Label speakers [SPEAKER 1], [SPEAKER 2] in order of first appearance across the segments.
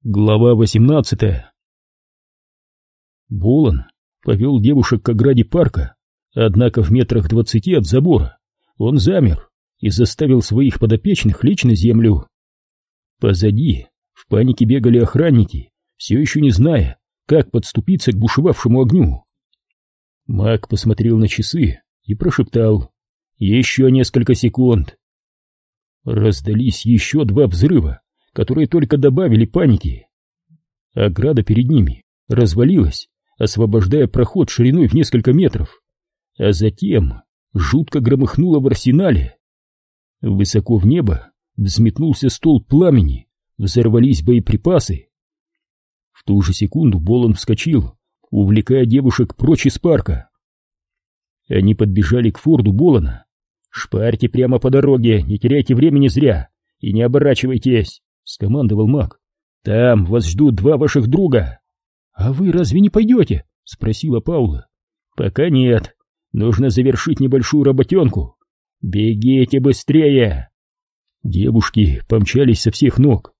[SPEAKER 1] Глава 18. Болон повел девушек к ограде парка, однако в метрах 20 от забора он замер и заставил своих подопечных лечь на землю. Позади в панике бегали охранники, все еще не зная, как подступиться к бушевавшему огню. Маг посмотрел на часы и прошептал: «Еще несколько секунд». Раздались еще два взрыва, которые только добавили паники. Ограда перед ними развалилась, освобождая проход шириной в несколько метров, а затем жутко громыхнуло в арсенале. Высоко в небо взметнулся столб пламени, взорвались боеприпасы. В ту же секунду Болон вскочил, увлекая девушек прочь из парка. Они подбежали к форду Болона. «Шпарьте прямо по дороге, не теряйте времени зря и не оборачивайтесь», — скомандовал маг. «Там вас ждут два ваших друга». «А вы разве не пойдете?» — спросила Паула. «Пока нет. Нужно завершить небольшую работенку. Бегите быстрее!» Девушки помчались со всех ног.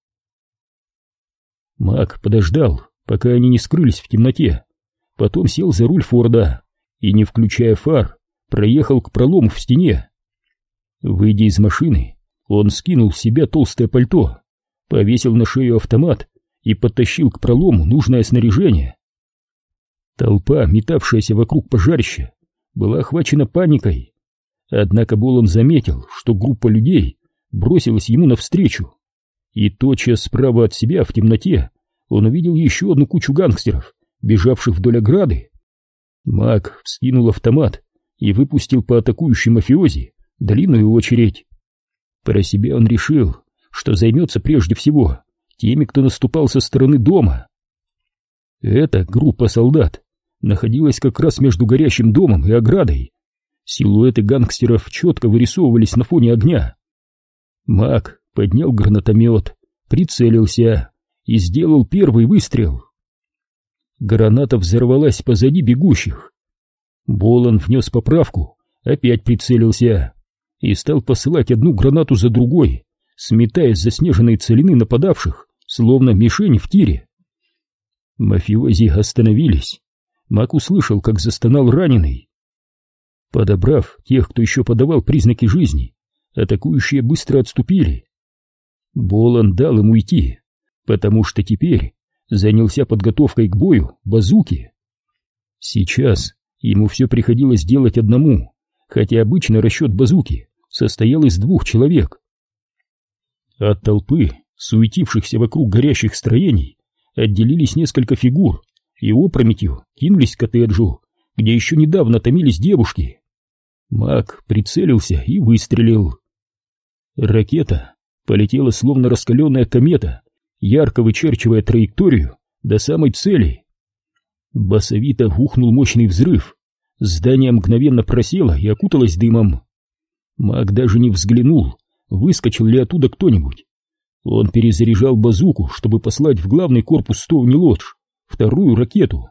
[SPEAKER 1] Маг подождал, пока они не скрылись в темноте. Потом сел за руль Форда и, не включая фар, проехал к пролому в стене. Выйдя из машины, он скинул с себя толстое пальто, повесил на шею автомат и подтащил к пролому нужное снаряжение. Толпа, метавшаяся вокруг пожарища, была охвачена паникой. Однако Болон заметил, что группа людей бросилась ему навстречу, и тотчас справа от себя в темноте он увидел еще одну кучу гангстеров, бежавших вдоль ограды. Маг вскинул автомат и выпустил по атакующим мафиози длинную очередь. Про себя он решил, что займется прежде всего теми, кто наступал со стороны дома. Эта группа солдат находилась как раз между горящим домом и оградой. Силуэты гангстеров четко вырисовывались на фоне огня. Маг поднял гранатомет, прицелился и сделал первый выстрел. Граната взорвалась позади бегущих. Болон внес поправку, опять прицелился и стал посылать одну гранату за другой, сметая с заснеженной целины нападавших, словно мишени в тире. Мафиози остановились. Маг услышал, как застонал раненый. Подобрав тех, кто еще подавал признаки жизни, атакующие быстро отступили. Болон дал им уйти, потому что теперь занялся подготовкой к бою базуки. Сейчас ему все приходилось делать одному, хотя обычно расчет базуки состоял из 2 человек. От толпы, суетившихся вокруг горящих строений, отделились несколько фигур и опрометью кинулись к коттеджу, где еще недавно томились девушки. Маг прицелился и выстрелил. Ракета полетела словно раскаленная комета, ярко вычерчивая траекторию до самой цели. Басовито ухнул мощный взрыв, здание мгновенно просело и окуталось дымом. Маг даже не взглянул, выскочил ли оттуда кто-нибудь. Он перезаряжал базуку, чтобы послать в главный корпус Стоуни-Лодж вторую ракету.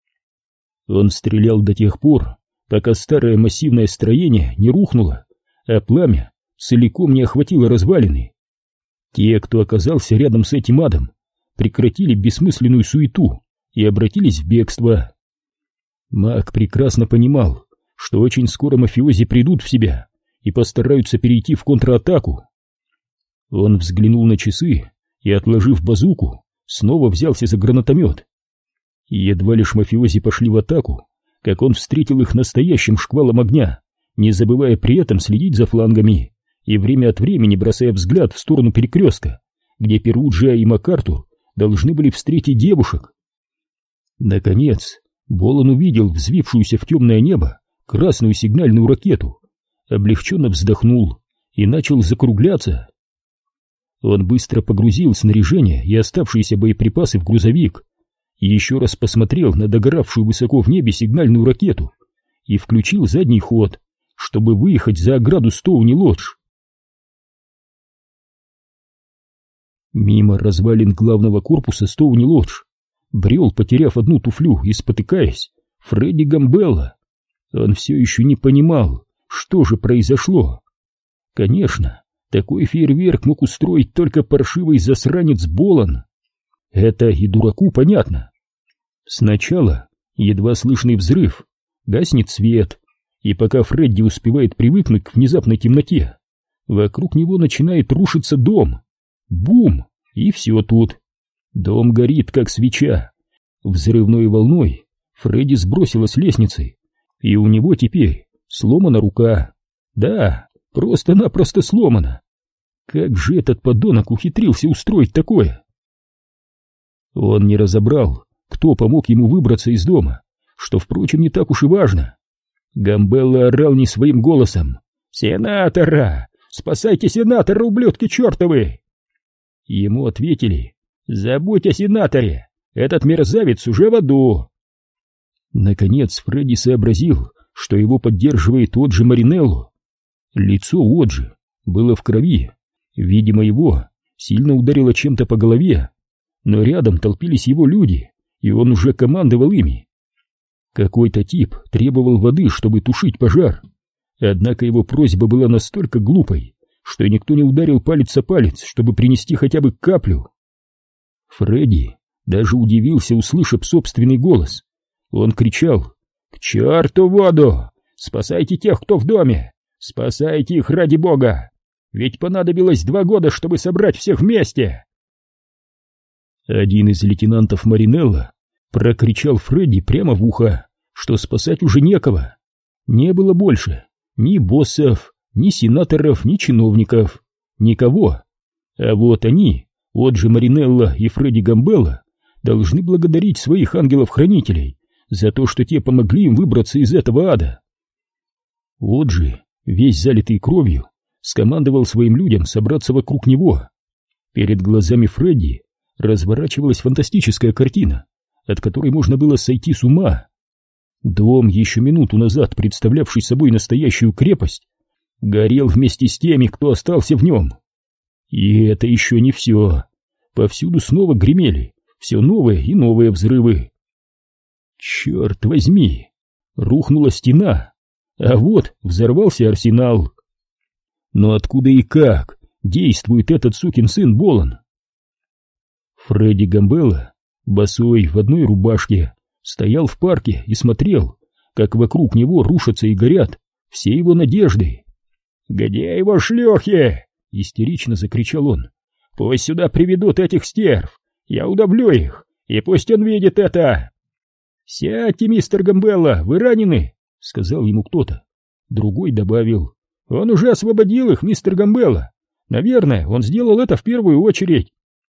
[SPEAKER 1] Он стрелял до тех пор, пока старое массивное строение не рухнуло, а пламя целиком не охватило развалины. Те, кто оказался рядом с этим адом, прекратили бессмысленную суету и обратились в бегство. Маг прекрасно понимал, что очень скоро мафиози придут в себя и постараются перейти в контратаку. Он взглянул на часы и, отложив базуку, снова взялся за гранатомет. Едва лишь мафиози пошли в атаку, как он встретил их настоящим шквалом огня, не забывая при этом следить за флангами и время от времени бросая взгляд в сторону перекрестка, где Перуджио и МакАртур должны были встретить девушек. Наконец, Болон увидел взвившуюся в темное небо красную сигнальную ракету, облегченно вздохнул и начал закругляться. Он быстро погрузил снаряжение и оставшиеся боеприпасы в грузовик и еще раз посмотрел на догоравшую высоко в небе сигнальную ракету и включил задний ход, чтобы выехать за ограду Стоуни-Лодж. Мимо развалин главного корпуса Стоуни-Лодж брел, потеряв одну туфлю и спотыкаясь, Фредди Гамбелла. Он все еще не понимал, что же произошло. Конечно, такой фейерверк мог устроить только паршивый засранец Болон. Это и дураку понятно. Сначала едва слышный взрыв, гаснет свет, и пока Фредди успевает привыкнуть к внезапной темноте, вокруг него начинает рушиться дом. Бум! И все тут. Дом горит, как свеча. Взрывной волной Фредди сбросила с лестницы, и у него теперь сломана рука. Да, просто-напросто сломана. Как же этот подонок ухитрился устроить такое? Он не разобрал, кто помог ему выбраться из дома, что, впрочем, не так уж и важно. Гамбелла орал не своим голосом: «Сенатора! Спасайте сенатора, ублюдки чертовы!» Ему ответили: «Забудь о сенаторе! Этот мерзавец уже в аду!» Наконец Фредди сообразил, что его поддерживает Оджи Маринелло. Лицо Оджи было в крови, видимо, его сильно ударило чем-то по голове, но рядом толпились его люди, и он уже командовал ими. Какой-то тип требовал воды, чтобы тушить пожар, однако его просьба была настолько глупой, что никто не ударил палец о палец, чтобы принести хотя бы каплю. Фредди даже удивился, услышав собственный голос. Он кричал: «К черту воду! Спасайте тех, кто в доме! Спасайте их ради бога! Ведь понадобилось 2 года, чтобы собрать всех вместе!» Один из лейтенантов Маринелло прокричал Фредди прямо в ухо, что спасать уже некого. Не было больше ни боссов, ни сенаторов, ни чиновников, никого. А вот они, Оджи Маринелло и Фредди Гамбелла, должны благодарить своих ангелов-хранителей за то, что те помогли им выбраться из этого ада. Оджи, весь залитый кровью, скомандовал своим людям собраться вокруг него. Перед глазами Фредди разворачивалась фантастическая картина, от которой можно было сойти с ума. Дом, еще минуту назад представлявший собой настоящую крепость, горел вместе с теми, кто остался в нем. И это еще не все. Повсюду снова гремели все новые и новые взрывы. Черт возьми! Рухнула стена, а вот взорвался арсенал. Но откуда и как действует этот сукин сын Болан? Фредди Гамбелла, босой в одной рубашке, стоял в парке и смотрел, как вокруг него рушатся и горят все его надежды. «Где его шлюхи?» — истерично закричал он. «Пусть сюда приведут этих стерв, я удавлю их, и пусть он видит это!» «Сядьте, мистер Гамбелла, вы ранены!» — сказал ему кто-то. Другой добавил: «Он уже освободил их, мистер Гамбелла. Наверное, он сделал это в первую очередь».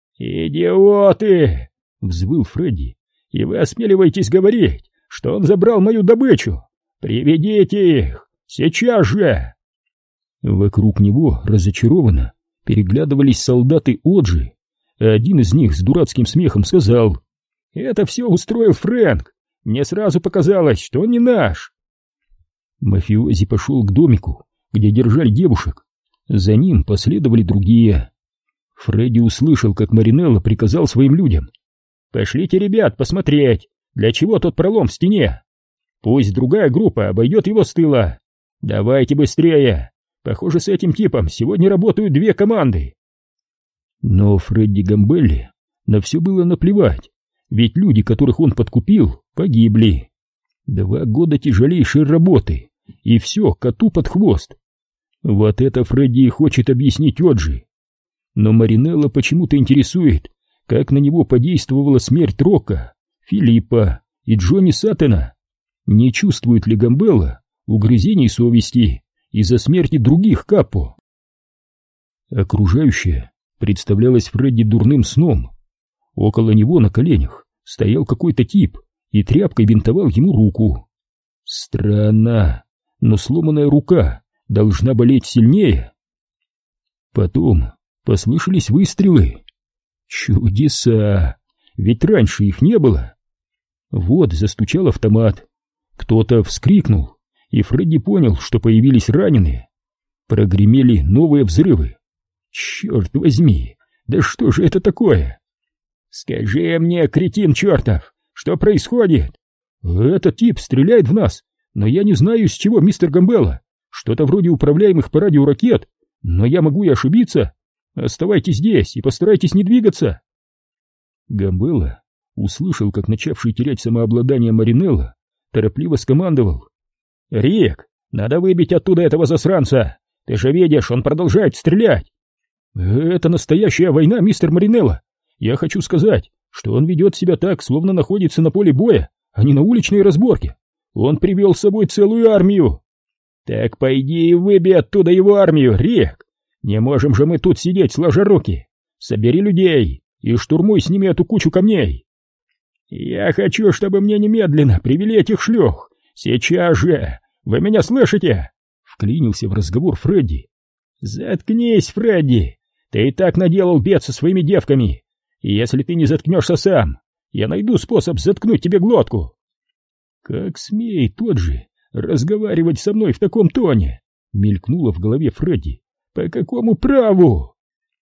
[SPEAKER 1] «Идиоты!» — взвыл Фредди. «И вы осмеливаетесь говорить, что он забрал мою добычу? Приведите их! Сейчас же!» Вокруг него разочарованно переглядывались солдаты Оджи, а один из них с дурацким смехом сказал: «Это все устроил Фрэнк. Мне сразу показалось, что он не наш». Мафиози пошел к домику, где держали девушек. За ним последовали другие. Фредди услышал, как Маринелло приказал своим людям: «Пошлите ребят посмотреть, для чего тот пролом в стене. Пусть другая группа обойдет его с тыла. Давайте быстрее. Похоже, с этим типом сегодня работают 2 команды». Но Фредди Гамбелле на все было наплевать, ведь люди, которых он подкупил, погибли. 2 года тяжелейшей работы, и все коту под хвост. Вот это Фредди и хочет объяснить Оджи. Но Маринелло почему-то интересует, как на него подействовала смерть Рокко, Филиппа и Джонни Саттена. Не чувствует ли Гамбелла угрызений совести из-за смерти других капо? Окружающее представлялось Фредди дурным сном. Около него на коленях стоял какой-то тип и тряпкой бинтовал ему руку. Странно, но сломанная рука должна болеть сильнее. Потом послышались выстрелы. Чудеса! Ведь раньше их не было. Вот застучал автомат. Кто-то вскрикнул, и Фредди понял, что появились раненые. Прогремели новые взрывы. Черт возьми, да что же это такое? «Скажи мне, кретин чертов, что происходит?» «Этот тип стреляет в нас, но я не знаю, с чего, мистер Гамбелла. Что-то вроде управляемых по радио ракет, но я могу и ошибиться. Оставайтесь здесь и постарайтесь не двигаться». Гамбелла услышал, как начавший терять самообладание Маринелло торопливо скомандовал: «Рик, надо выбить оттуда этого засранца! Ты же видишь, он продолжает стрелять!» «Это настоящая война, мистер Маринелло! Я хочу сказать, что он ведет себя так, словно находится на поле боя, а не на уличной разборке. Он привел с собой целую армию!» «Так пойди и выбей оттуда его армию, Рик! Не можем же мы тут сидеть сложа руки! Собери людей и штурмуй с ними эту кучу камней!» «Я хочу, чтобы мне немедленно привели этих шлюх! Сейчас же! Вы меня слышите?» Вклинился в разговор Фредди. «Заткнись, Фредди! Ты и так наделал бед со своими девками! И если ты не заткнешься сам, я найду способ заткнуть тебе глотку!» «Как смеет тот же разговаривать со мной в таком тоне?» Мелькнуло в голове Фредди. «По какому праву?»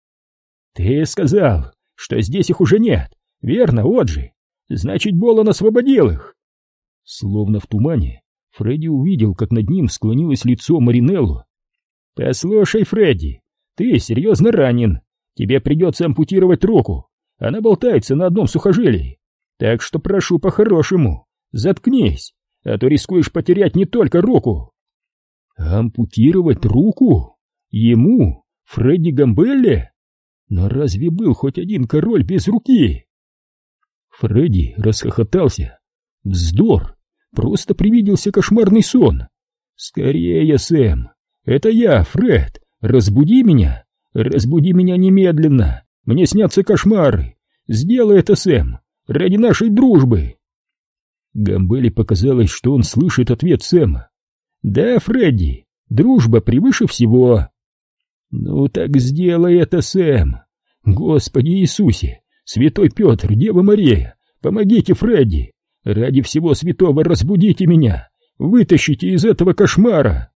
[SPEAKER 1] «Ты сказал, что здесь их уже нет, верно, Оджи? Значит, Болон освободил их!» Словно в тумане Фредди увидел, как над ним склонилось лицо Маринелло. «Послушай, Фредди, ты серьезно ранен. Тебе придется ампутировать руку. Она болтается на одном сухожилии. Так что прошу по-хорошему, заткнись, а то рискуешь потерять не только руку». «Ампутировать руку? Ему? Фредди Гамбелле? Но разве был хоть один король без руки?» Фредди расхохотался. «Вздор! Просто привиделся кошмарный сон! Скорее, Сэм! Это я, Фред! Разбуди меня! Разбуди меня немедленно! Мне снятся кошмары! Сделай это, Сэм! Ради нашей дружбы!» Гамбелле показалось, что он слышит ответ Сэма. «Да, Фредди, дружба превыше всего!» «Ну так сделай это, Сэм! Господи Иисусе! Святой Петр, Дева Мария, помогите Фредди! Ради всего святого разбудите меня! Вытащите из этого кошмара!»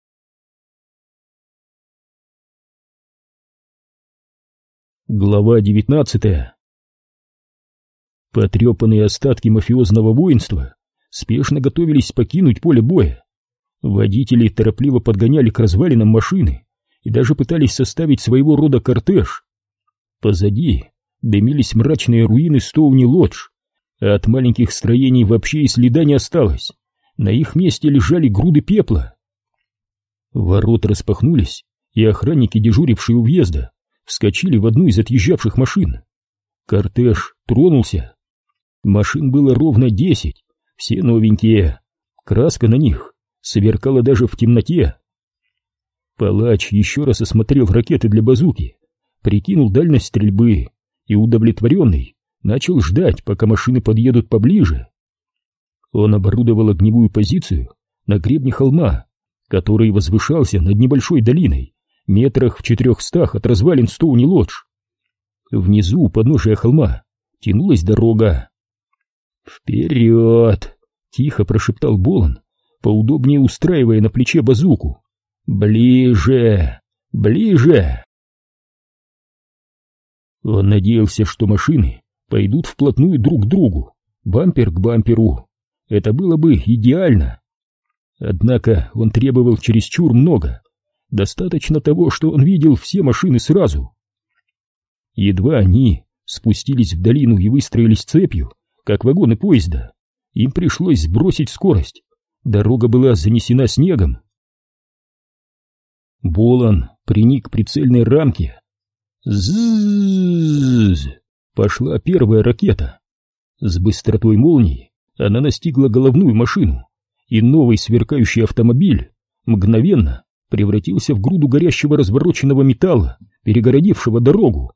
[SPEAKER 1] Глава 19. Потрепанные остатки мафиозного воинства спешно готовились покинуть поле боя. Водители торопливо подгоняли к развалинам машины и даже пытались составить своего рода кортеж. Позади дымились мрачные руины Стоуни-Лодж, а от маленьких строений вообще и следа не осталось. На их месте лежали груды пепла. Ворота распахнулись, и охранники, дежурившие у въезда, вскочили в одну из отъезжавших машин. Кортеж тронулся. Машин было ровно 10, все новенькие. Краска на них сверкала даже в темноте. Палач еще раз осмотрел ракеты для базуки, прикинул дальность стрельбы и, удовлетворенный, начал ждать, пока машины подъедут поближе. Он оборудовал огневую позицию на гребне холма, который возвышался над небольшой долиной, метрах в 400 от развалин Стоуни-Лодж. Внизу, у подножия холма, тянулась дорога. «Вперед!» — тихо прошептал Болон, поудобнее устраивая на плече базуку. «Ближе! Ближе!» Он надеялся, что машины пойдут вплотную друг к другу, бампер к бамперу. Это было бы идеально. Однако он требовал чересчур много. Достаточно того, что он видел все машины сразу. Едва они спустились в долину и выстроились цепью, как вагоны поезда, им пришлось сбросить скорость. Дорога была занесена снегом. Болон приник к прицельной рамке. Ззззз! Пошла первая ракета. С быстротой молнии она настигла головную машину, и новый сверкающий автомобиль мгновенно превратился в груду горящего развороченного металла, перегородившего дорогу.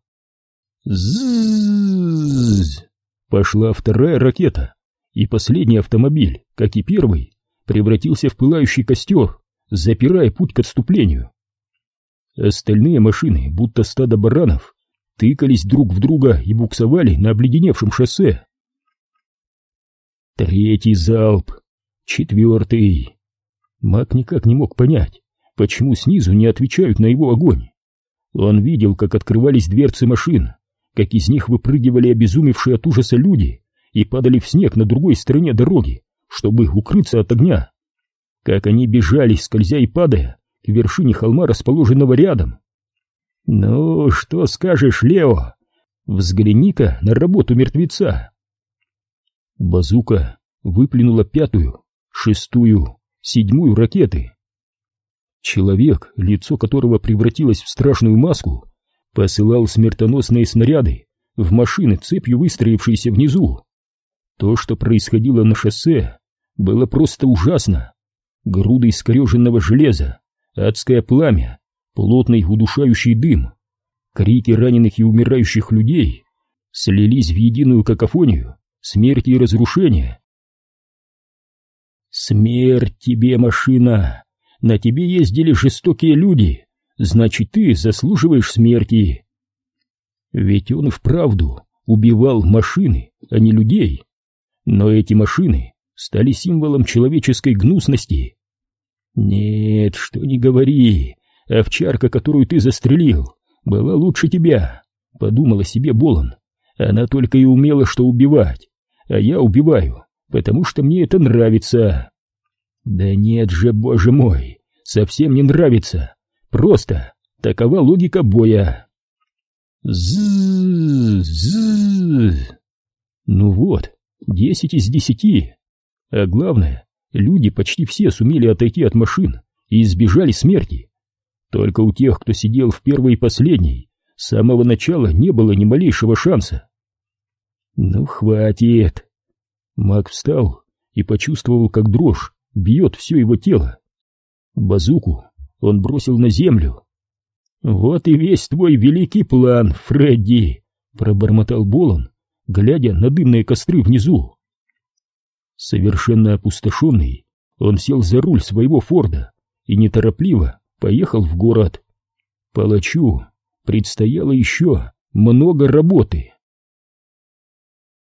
[SPEAKER 1] Ззззз! Пошла вторая ракета, и последний автомобиль, как и первый, превратился в пылающий костер, запирая путь к отступлению. Остальные машины, будто стадо баранов, тыкались друг в друга и буксовали на обледеневшем шоссе. Третий залп, четвертый. Мак никак не мог понять, почему снизу не отвечают на его огонь. Он видел, как открывались дверцы машин, как из них выпрыгивали обезумевшие от ужаса люди и падали в снег на другой стороне дороги, чтобы укрыться от огня. Как они бежали, скользя и падая, к вершине холма, расположенного рядом. «Ну, что скажешь, Лео? Взгляни-ка на работу мертвеца. Базука выплюнула 5-ю, 6-ю, 7-ю ракеты. Человек, лицо которого превратилось в страшную маску, посылал смертоносные снаряды в машины, цепью выстроившиеся внизу. То, что происходило на шоссе, было просто ужасно. Груды искореженного железа, адское пламя, плотный удушающий дым, крики раненых и умирающих людей слились в единую какофонию смерти и разрушения. «Смерть тебе, машина! На тебе ездили жестокие люди, значит, ты заслуживаешь смерти!» Ведь он и вправду убивал машины, а не людей. Но эти машины стали символом человеческой гнусности. Нет, что ни говори, овчарка, которую ты застрелил, была лучше тебя, подумала себе Болон. Она только и умела что убивать, а я убиваю, потому что мне это нравится. Да нет же, боже мой, совсем не нравится. Просто такова логика боя. З-з-з. Ну вот, 10 из 10. А главное, люди почти все сумели отойти от машин и избежали смерти. Только у тех, кто сидел в первой и последней, с самого начала не было ни малейшего шанса. Ну хватит. Мак встал и почувствовал, как дрожь бьет все его тело. Базуку он бросил на землю. «Вот и весь твой великий план, Фредди!» — пробормотал Болон, глядя на дымные костры внизу. Совершенно опустошенный, он сел за руль своего Форда и неторопливо поехал в город. Палачу предстояло еще много работы.